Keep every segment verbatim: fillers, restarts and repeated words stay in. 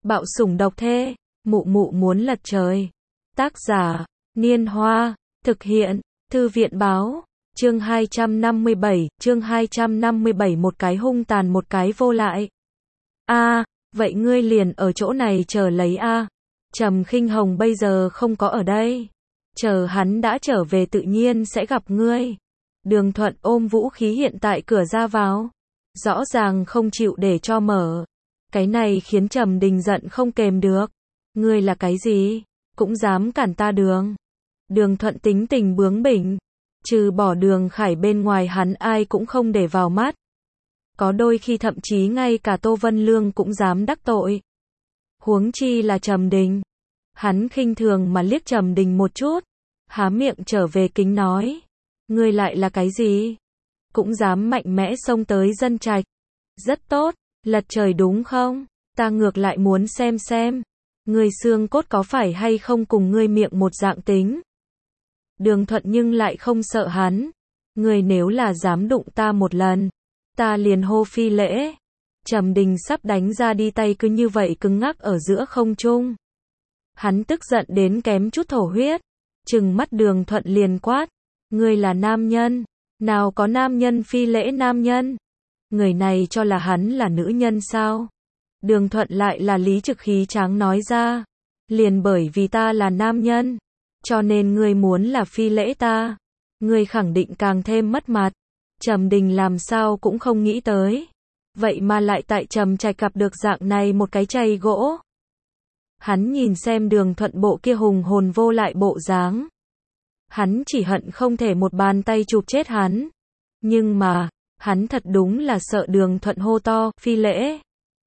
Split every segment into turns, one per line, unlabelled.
Bạo sủng độc thê, mụ mụ muốn lật trời. Tác giả, Niên Hoa, thực hiện, Thư viện Báo, chương hai trăm năm mươi bảy, chương hai trăm năm mươi bảy một cái hung tàn một cái vô lại. A, vậy ngươi liền ở chỗ này chờ lấy a. Trầm Khinh Hồng bây giờ không có ở đây. Chờ hắn đã trở về tự nhiên sẽ gặp ngươi. Đường Thuận ôm vũ khí hiện tại cửa ra vào. Rõ ràng không chịu để cho mở. Cái này khiến Trầm Đình giận không kềm được. Ngươi là cái gì? Cũng dám cản ta Đường. Đường Thuận tính tình bướng bỉnh. Trừ bỏ Đường Khải bên ngoài hắn ai cũng không để vào mắt. Có đôi khi thậm chí ngay cả Tô Vân Lương cũng dám đắc tội. Huống chi là Trầm Đình. Hắn khinh thường mà liếc Trầm Đình một chút. Há miệng trở về kính nói. Ngươi lại là cái gì? Cũng dám mạnh mẽ xông tới dân trạch. Rất tốt, lật trời đúng không? Ta ngược lại muốn xem xem. Ngươi xương cốt có phải hay không cùng ngươi miệng một dạng tính. Đường Thuận nhưng lại không sợ hắn. Ngươi nếu là dám đụng ta một lần, ta liền hô phi lễ. Trầm Đình sắp đánh ra đi tay cứ như vậy cứng ngắc ở giữa không trung. Hắn tức giận đến kém chút thổ huyết. Trừng mắt Đường Thuận liền quát. Ngươi là nam nhân. Nào có nam nhân phi lễ nam nhân. Người này cho là hắn là nữ nhân sao? Đường Thuận lại là lý trực khí tráng nói ra. Liền bởi vì ta là nam nhân. Cho nên ngươi muốn là phi lễ ta. Ngươi khẳng định càng thêm mất mặt. Trầm Đình làm sao cũng không nghĩ tới. Vậy mà lại tại Trầm Trạch gặp được dạng này một cái chày gỗ. Hắn nhìn xem Đường Thuận bộ kia hùng hồn vô lại bộ dáng. Hắn chỉ hận không thể một bàn tay chụp chết hắn. Nhưng mà, hắn thật đúng là sợ Đường Thuận hô to, phi lễ.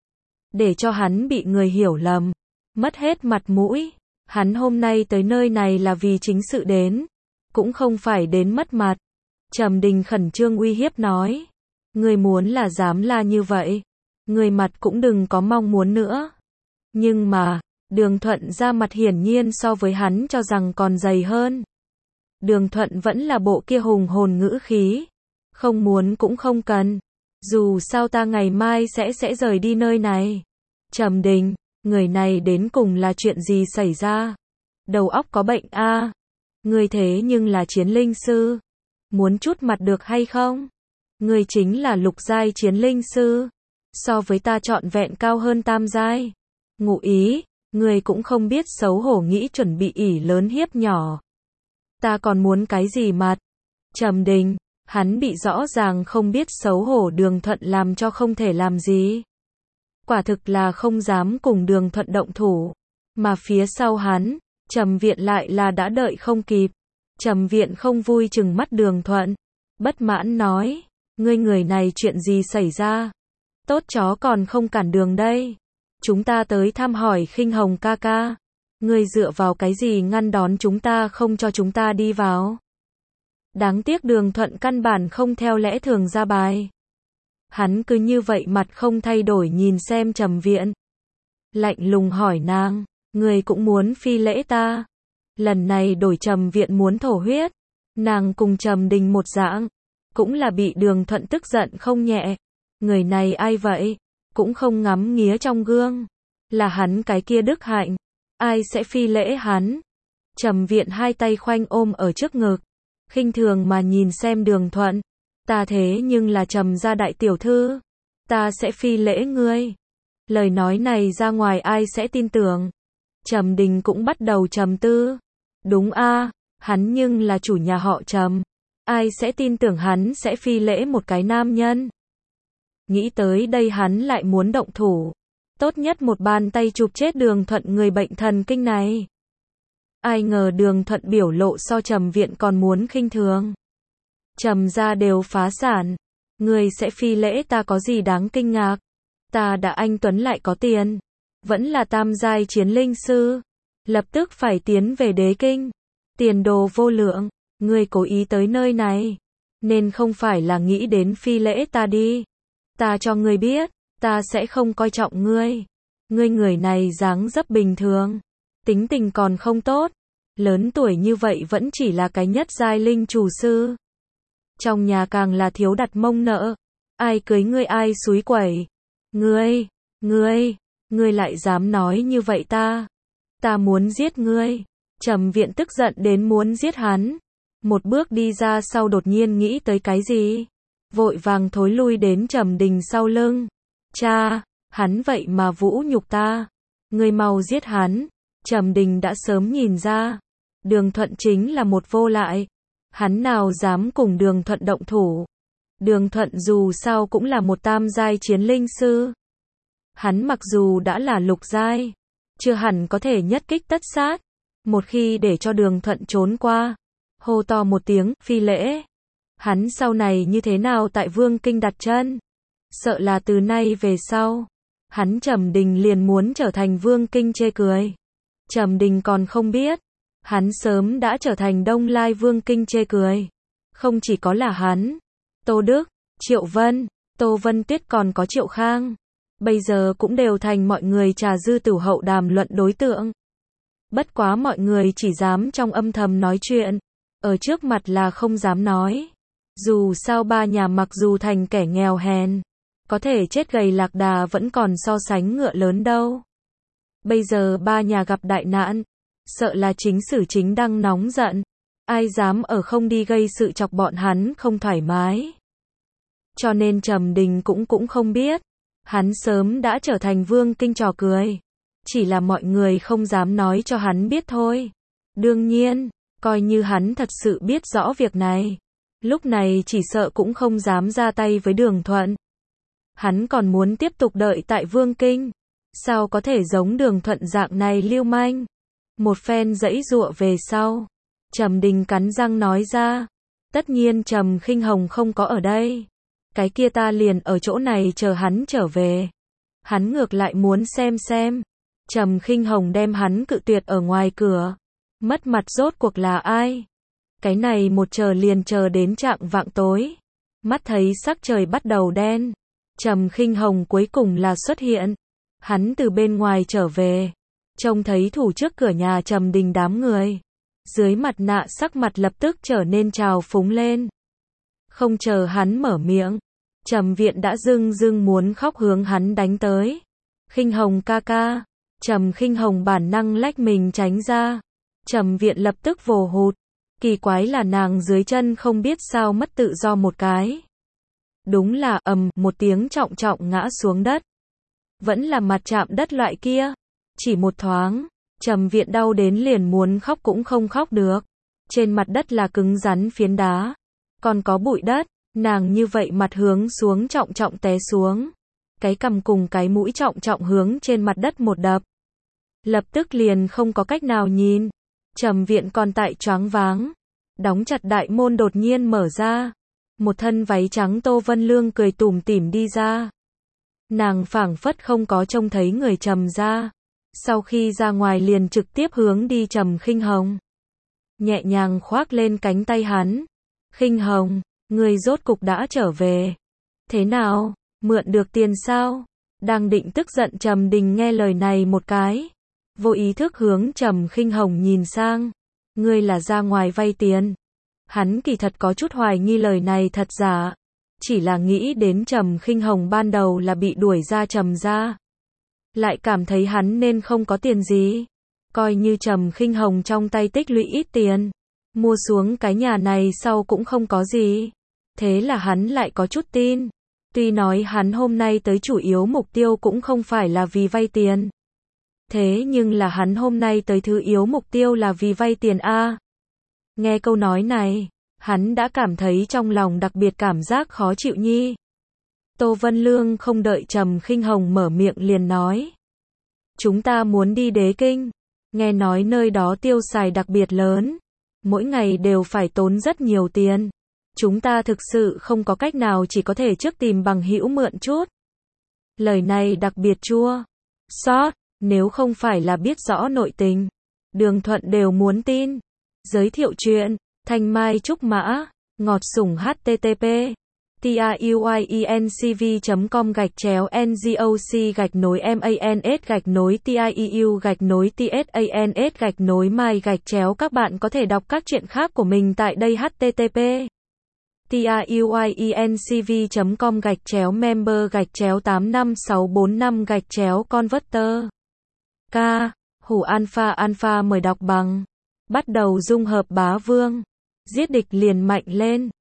Để cho hắn bị người hiểu lầm. Mất hết mặt mũi. Hắn hôm nay tới nơi này là vì chính sự đến. Cũng không phải đến mất mặt. Trầm Đình khẩn trương uy hiếp nói. Ngươi muốn là dám la như vậy. Ngươi mặt cũng đừng có mong muốn nữa. Nhưng mà, Đường Thuận ra mặt hiển nhiên so với hắn cho rằng còn dày hơn. Đường Thuận vẫn là bộ kia hùng hồn ngữ khí. Không muốn cũng không cần. Dù sao ta ngày mai sẽ sẽ rời đi nơi này. Trầm Đình, người này đến cùng là chuyện gì xảy ra? Đầu óc có bệnh a? À? Ngươi thế nhưng là chiến linh sư. Muốn chút mặt được hay không? Ngươi chính là lục giai chiến linh sư. So với ta trọn vẹn cao hơn tam giai. Ngụ ý, ngươi cũng không biết xấu hổ nghĩ chuẩn bị ỷ lớn hiếp nhỏ. Ta còn muốn cái gì mặt? Trầm Đình, hắn bị rõ ràng không biết xấu hổ Đường Thuận làm cho không thể làm gì. Quả thực là không dám cùng Đường Thuận động thủ. Mà phía sau hắn, Trầm Viện lại là đã đợi không kịp. Trầm Viện không vui chừng mắt Đường Thuận. Bất mãn nói, ngươi người này chuyện gì xảy ra? Tốt chó còn không cản đường đây. Chúng ta tới thăm hỏi Khinh Hồng ca ca. Ngươi dựa vào cái gì ngăn đón chúng ta không cho chúng ta đi vào? Đáng tiếc Đường Thuận căn bản không theo lẽ thường ra bài. Hắn cứ như vậy mặt không thay đổi nhìn xem Trầm Viện. Lạnh lùng hỏi nàng, ngươi cũng muốn phi lễ ta? Lần này đổi Trầm Viện muốn thổ huyết. Nàng cùng Trầm Đình một dạng. Cũng là bị Đường Thuận tức giận không nhẹ. Người này ai vậy? Cũng không ngắm nghía trong gương. Là hắn cái kia đức hạnh. Ai sẽ phi lễ hắn? Trầm Viện hai tay khoanh ôm ở trước ngực. Khinh thường mà nhìn xem Đường Thuận. Ta thế nhưng là Trầm gia đại tiểu thư. Ta sẽ phi lễ ngươi. Lời nói này ra ngoài ai sẽ tin tưởng? Trầm Đình cũng bắt đầu trầm tư. Đúng a, à, hắn nhưng là chủ nhà họ Trầm. Ai sẽ tin tưởng hắn sẽ phi lễ một cái nam nhân? Nghĩ tới đây hắn lại muốn động thủ. Tốt nhất một bàn tay chụp chết Đường Thuận người bệnh thần kinh này. Ai ngờ Đường Thuận biểu lộ so Trầm Viện còn muốn khinh thường. Trầm gia đều phá sản. Người sẽ phi lễ ta có gì đáng kinh ngạc? Ta đã anh tuấn lại có tiền. Vẫn là tam giai chiến linh sư. Lập tức phải tiến về đế kinh. Tiền đồ vô lượng. Ngươi cố ý tới nơi này. Nên không phải là nghĩ đến phi lễ ta đi. Ta cho ngươi biết. Ta sẽ không coi trọng ngươi. Ngươi người này dáng dấp bình thường. Tính tình còn không tốt. Lớn tuổi như vậy vẫn chỉ là cái nhất giai linh chủ sư. Trong nhà càng là thiếu đặt mông nợ. Ai cưới ngươi ai xúi quẩy. Ngươi, ngươi, Ngươi lại dám nói như vậy ta? Ta muốn giết ngươi. Trầm Viện tức giận đến muốn giết hắn. Một bước đi ra sau đột nhiên nghĩ tới cái gì. Vội vàng thối lui đến Trầm Đình sau lưng. Cha, hắn vậy mà vũ nhục ta. Ngươi mau giết hắn. Trầm Đình đã sớm nhìn ra. Đường Thuận chính là một vô lại. Hắn nào dám cùng Đường Thuận động thủ. Đường Thuận dù sao cũng là một tam giai chiến linh sư. Hắn mặc dù đã là lục giai, chưa hẳn có thể nhất kích tất sát. Một khi để cho Đường Thuận trốn qua, hô to một tiếng, phi lễ. Hắn sau này như thế nào tại Vương Kinh đặt chân? Sợ là từ nay về sau, hắn Trầm Đình liền muốn trở thành Vương Kinh chê cười. Trầm Đình còn không biết, hắn sớm đã trở thành Đông Lai Vương Kinh chê cười. Không chỉ có là hắn, Tô Đức, Triệu Vân, Tô Vân Tuyết còn có Triệu Khang. Bây giờ cũng đều thành mọi người trà dư tửu hậu đàm luận đối tượng. Bất quá mọi người chỉ dám trong âm thầm nói chuyện, ở trước mặt là không dám nói. Dù sao ba nhà mặc dù thành kẻ nghèo hèn, có thể chết gầy lạc đà vẫn còn so sánh ngựa lớn đâu. Bây giờ ba nhà gặp đại nạn, sợ là chính sử chính đang nóng giận. Ai dám ở không đi gây sự chọc bọn hắn không thoải mái. Cho nên Trầm Đình cũng cũng không biết. Hắn sớm đã trở thành Vương Kinh trò cười. Chỉ là mọi người không dám nói cho hắn biết thôi. Đương nhiên, coi như hắn thật sự biết rõ việc này. Lúc này chỉ sợ cũng không dám ra tay với Đường Thuận. Hắn còn muốn tiếp tục đợi tại Vương Kinh. Sao có thể giống Đường Thuận dạng này lưu manh. Một phen giãy giụa về sau. Trầm Đình cắn răng nói ra. Tất nhiên Trầm Khinh Hồng không có ở đây. Cái kia ta liền ở chỗ này chờ hắn trở về. Hắn ngược lại muốn xem xem. Trầm Khinh Hồng đem hắn cự tuyệt ở ngoài cửa. Mất mặt rốt cuộc là ai? Cái này một chờ liền chờ đến trạng vạng tối. Mắt thấy sắc trời bắt đầu đen. Trầm Khinh Hồng cuối cùng là xuất hiện. Hắn từ bên ngoài trở về. Trông thấy thủ trước cửa nhà Trầm Đình đám người. Dưới mặt nạ sắc mặt lập tức trở nên trào phúng lên. Không chờ hắn mở miệng, Trầm Viện đã dưng dưng muốn khóc hướng hắn đánh tới. Khinh Hồng ca ca. Trầm Khinh Hồng bản năng lách mình tránh ra. Trầm Viện lập tức vồ hụt. Kỳ quái là nàng dưới chân không biết sao mất tự do một cái. Đúng là ầm một tiếng trọng trọng ngã xuống đất. Vẫn là mặt chạm đất loại kia. Chỉ một thoáng, Trầm Viện đau đến liền muốn khóc cũng không khóc được. Trên mặt đất là cứng rắn phiến đá. Còn có bụi đất, nàng như vậy mặt hướng xuống trọng trọng té xuống. Cái cằm cùng cái mũi trọng trọng hướng trên mặt đất một đập. Lập tức liền không có cách nào nhìn. Trầm Viện còn tại choáng váng. Đóng chặt đại môn đột nhiên mở ra. Một thân váy trắng Tô Vân Lương cười tủm tỉm đi ra. Nàng phảng phất không có trông thấy người Trầm ra. Sau khi ra ngoài liền trực tiếp hướng đi Trầm Khinh Hồng. Nhẹ nhàng khoác lên cánh tay hắn. Khinh Hồng, ngươi rốt cục đã trở về. Thế nào, mượn được tiền sao? Đang định tức giận Trầm Đình nghe lời này một cái. Vô ý thức hướng Trầm Khinh Hồng nhìn sang. Ngươi là ra ngoài vay tiền. Hắn kỳ thật có chút hoài nghi lời này thật giả. Chỉ là nghĩ đến Trầm Khinh Hồng ban đầu là bị đuổi ra Trầm ra. Lại cảm thấy hắn nên không có tiền gì. Coi như Trầm Khinh Hồng trong tay tích lũy ít tiền. Mua xuống cái nhà này sau cũng không có gì. Thế là hắn lại có chút tin. Tuy nói hắn hôm nay tới chủ yếu mục tiêu cũng không phải là vì vay tiền. Thế nhưng là hắn hôm nay tới thứ yếu mục tiêu là vì vay tiền a. Nghe câu nói này, hắn đã cảm thấy trong lòng đặc biệt cảm giác khó chịu nhi. Tô Vân Lương không đợi Trầm Khinh Hồng mở miệng liền nói. Chúng ta muốn đi Đế Kinh. Nghe nói nơi đó tiêu xài đặc biệt lớn. Mỗi ngày đều phải tốn rất nhiều tiền. Chúng ta thực sự không có cách nào chỉ có thể trước tìm bằng hữu mượn chút. Lời này đặc biệt chua xót, nếu không phải là biết rõ nội tình. Đường Thuận đều muốn tin. Giới thiệu chuyện, Thanh Mai Trúc Mã, ngọt sủng http tiuyencv chấm com gạch chéo ngoc gạch nối mans gạch nối tieu gạch nối tsans gạch nối mai gạch chéo. Các bạn có thể đọc các chuyện khác của mình tại đây http tiuyinc chấm com gạch chéo member gạch chéo tám năm sáu bốn năm gạch chéo converter. K. Hủ alpha alpha mời đọc bằng. Bắt đầu dung hợp bá vương. Giết địch liền mạnh lên.